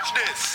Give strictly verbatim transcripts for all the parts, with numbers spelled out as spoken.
Watch this.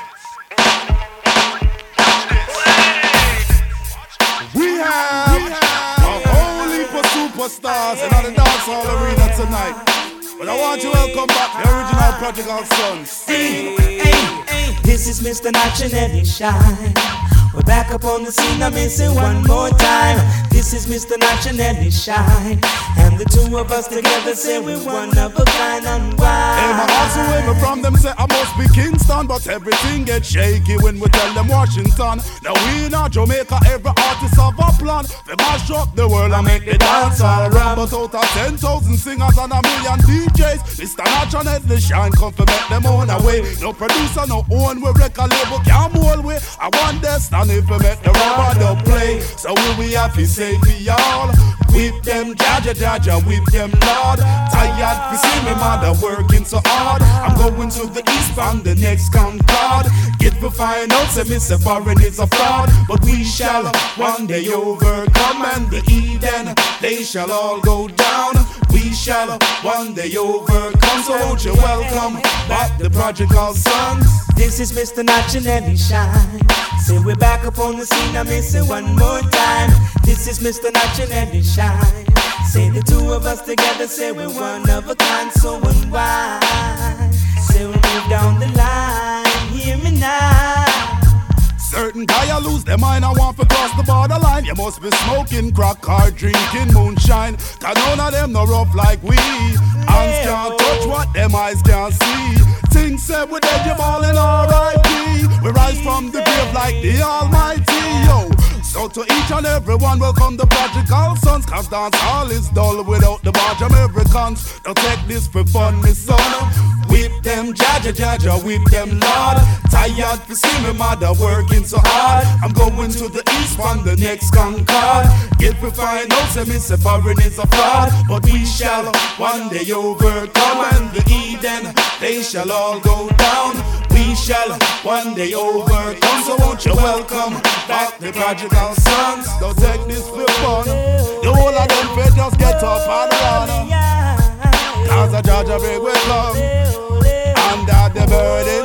We have, we have a whole heap of superstars in the dancehall arena tonight. But I want to welcome back the original Prodigal Sons. Hey, hey, hey. This is Mister Nationally Shine. We're back up on the scene, I'm missing one more time. This is Mister Nationally Shine. And the two of us together say we're one of a kind and why. Hey, my house away me from them say I must be Kingston, but everything gets shaky when we tell them Washington. Now we in Jamaica, every artist have a plan. They mash up the world and make the dance all run. But out of ten thousand singers and a million D Js, Mister Nationally Shine come for make them own away. No producer, no own, we record label can't hold way. I want this and if we make the rubber dub play, so will we have to say for y'all. Whip them, jaja, jaja, whip them, Lord. Tired to see me mother working so hard. I'm going to the east from the next Concord. Get to find out, say Mister Foreign is a fraud. But we shall one day overcome, and the Eden, they shall all go down. We shall one day overcome, so won't you welcome back the Prodigal Sons. This is Mister Nationally Shine. Say we're back up on the scene, I'm missing one more time. This is Mister Nationally Shine. Say the two of us together, say we're one of a kind, so and why? Say we move down the line, hear me now. Certain guy I lose their mind, I want to cross the borderline. You must be smoking crack or drinking moonshine, cause none of them no rough like we. Hands can't touch what them eyes can't see. Things said we dead, you ballin' R I P. We rise from the grave like the Almighty, yo. So to each and every one, welcome the Prodigal Sons, cause dance all is dull without the barge Americans. Now take this for fun, me son. Whip them, jaja, jaja, whip them, Lord. Tired to see me mother working so hard. I'm going to the east from the next Concord. Get we find out, say Mister Foreign is a fraud. But we shall one day overcome, and the Eden, they shall all go down. We shall one day overcome, so won't you welcome back the Prodigal Sons. Don't take this for fun. The whole of them fit just get up and run. Cause a judge a big will come under the burden.